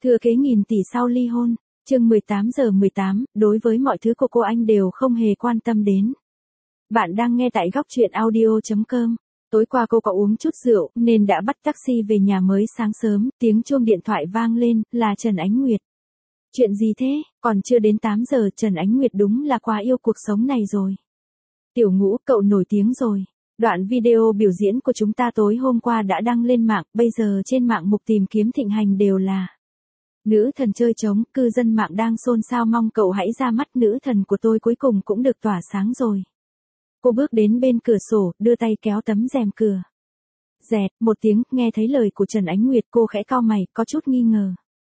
Thừa kế nghìn tỷ sau ly hôn, chương 18:18, đối với mọi thứ của cô anh đều không hề quan tâm đến. Bạn đang nghe tại góc truyện audio.com. Tối qua cô có uống chút rượu nên đã bắt taxi về nhà mới sáng sớm, tiếng chuông điện thoại vang lên, là Trần Ánh Nguyệt. Chuyện gì thế, còn chưa đến 8 giờ Trần Ánh Nguyệt đúng là quá yêu cuộc sống này rồi. Tiểu Ngũ, cậu nổi tiếng rồi. Đoạn video biểu diễn của chúng ta tối hôm qua đã đăng lên mạng, bây giờ trên mạng mục tìm kiếm thịnh hành đều là nữ thần chơi trống, cư dân mạng đang xôn xao mong cậu hãy ra mắt, nữ thần của tôi cuối cùng cũng được tỏa sáng rồi. Cô bước đến bên cửa sổ, đưa tay kéo tấm rèm cửa. Dẹt, một tiếng, nghe thấy lời của Trần Ánh Nguyệt, cô khẽ cau mày, có chút nghi ngờ.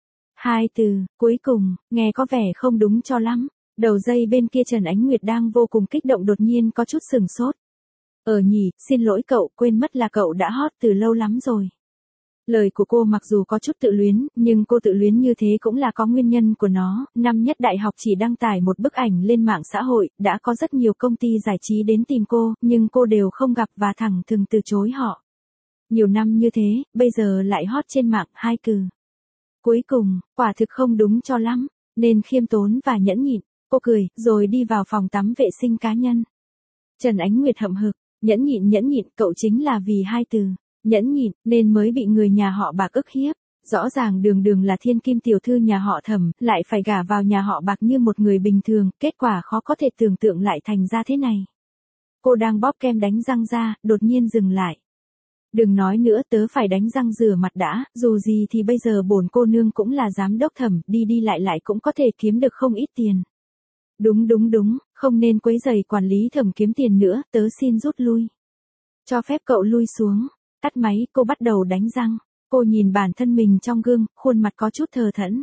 Hai từ, cuối cùng, nghe có vẻ không đúng cho lắm. Đầu dây bên kia Trần Ánh Nguyệt đang vô cùng kích động đột nhiên có chút sừng sốt. Nhỉ, xin lỗi cậu, quên mất là cậu đã hot từ lâu lắm rồi. Lời của cô mặc dù có chút tự luyến, nhưng cô tự luyến như thế cũng là có nguyên nhân của nó. Năm nhất đại học chỉ đăng tải một bức ảnh lên mạng xã hội, đã có rất nhiều công ty giải trí đến tìm cô, nhưng cô đều không gặp và thẳng thừng từ chối họ. Nhiều năm như thế, bây giờ lại hot trên mạng, hai từ. Cuối cùng, quả thực không đúng cho lắm, nên khiêm tốn và nhẫn nhịn. Cô cười, rồi đi vào phòng tắm vệ sinh cá nhân. Trần Ánh Nguyệt hậm hực, nhẫn nhịn, cậu chính là vì hai từ. Nhẫn nhịn, nên mới bị người nhà họ Bạc ức hiếp. Rõ ràng đường là thiên kim tiểu thư nhà họ Thẩm, lại phải gả vào nhà họ Bạc như một người bình thường, kết quả khó có thể tưởng tượng lại thành ra thế này. Cô đang bóp kem đánh răng ra, đột nhiên dừng lại. Đừng nói nữa, tớ phải đánh răng rửa mặt đã, dù gì thì bây giờ bổn cô nương cũng là giám đốc Thẩm, đi lại cũng có thể kiếm được không ít tiền. Đúng, không nên quấy rầy quản lý Thẩm kiếm tiền nữa, tớ xin rút lui. Cho phép cậu lui xuống. Tắt máy, cô bắt đầu đánh răng. Cô nhìn bản thân mình trong gương, khuôn mặt có chút thờ thẫn.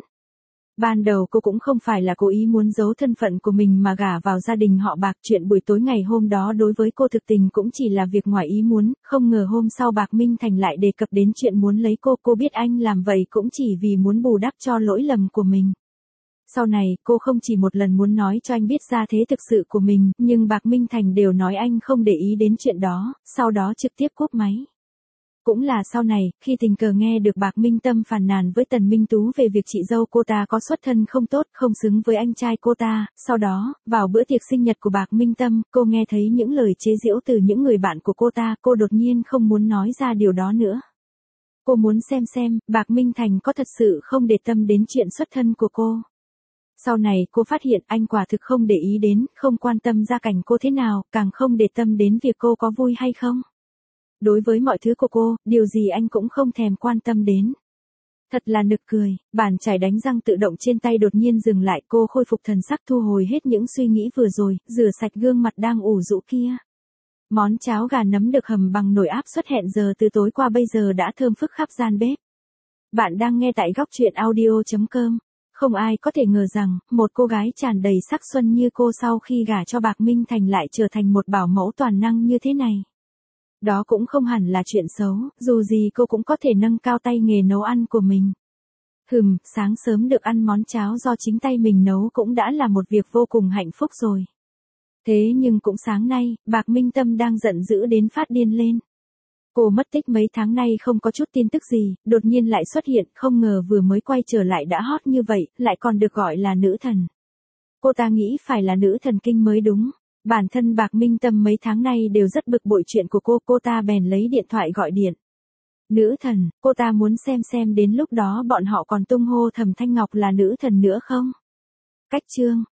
Ban đầu cô cũng không phải là cố ý muốn giấu thân phận của mình mà gả vào gia đình họ Bạc. Chuyện buổi tối ngày hôm đó đối với cô thực tình cũng chỉ là việc ngoài ý muốn. Không ngờ hôm sau Bạc Minh Thành lại đề cập đến chuyện muốn lấy cô biết anh làm vậy cũng chỉ vì muốn bù đắp cho lỗi lầm của mình. Sau này, cô không chỉ một lần muốn nói cho anh biết ra thế thực sự của mình, nhưng Bạc Minh Thành đều nói anh không để ý đến chuyện đó, sau đó trực tiếp cúp máy. Cũng là sau này, khi tình cờ nghe được Bạc Minh Tâm phàn nàn với Tần Minh Tú về việc chị dâu cô ta có xuất thân không tốt, không xứng với anh trai cô ta, sau đó, vào bữa tiệc sinh nhật của Bạc Minh Tâm, cô nghe thấy những lời chế giễu từ những người bạn của cô ta, cô đột nhiên không muốn nói ra điều đó nữa. Cô muốn xem, Bạc Minh Thành có thật sự không để tâm đến chuyện xuất thân của cô. Sau này cô phát hiện anh quả thực không để ý đến, không quan tâm gia cảnh cô thế nào, càng không để tâm đến việc cô có vui hay không. Đối với mọi thứ của cô, điều gì anh cũng không thèm quan tâm đến. Thật là nực cười, bàn chải đánh răng tự động trên tay đột nhiên dừng lại, cô khôi phục thần sắc thu hồi hết những suy nghĩ vừa rồi, rửa sạch gương mặt đang ủ rũ kia. Món cháo gà nấm được hầm bằng nồi áp suất hẹn giờ từ tối qua bây giờ đã thơm phức khắp gian bếp. Bạn đang nghe tại góc truyện audio.com. Không ai có thể ngờ rằng, một cô gái tràn đầy sắc xuân như cô sau khi gả cho Bạc Minh Thành lại trở thành một bảo mẫu toàn năng như thế này. Đó cũng không hẳn là chuyện xấu, dù gì cô cũng có thể nâng cao tay nghề nấu ăn của mình. Sáng sớm được ăn món cháo do chính tay mình nấu cũng đã là một việc vô cùng hạnh phúc rồi. Thế nhưng cũng sáng nay, Bạc Minh Tâm đang giận dữ đến phát điên lên. Cô mất tích mấy tháng nay không có chút tin tức gì, đột nhiên lại xuất hiện, không ngờ vừa mới quay trở lại đã hot như vậy, lại còn được gọi là nữ thần. Cô ta nghĩ phải là nữ thần kinh mới đúng. Bản thân Bạc Minh Tâm mấy tháng nay đều rất bực bội chuyện của cô ta bèn lấy điện thoại gọi điện. Nữ thần, cô ta muốn xem đến lúc đó bọn họ còn tung hô Thẩm Thanh Ngọc là nữ thần nữa không? Cách chương,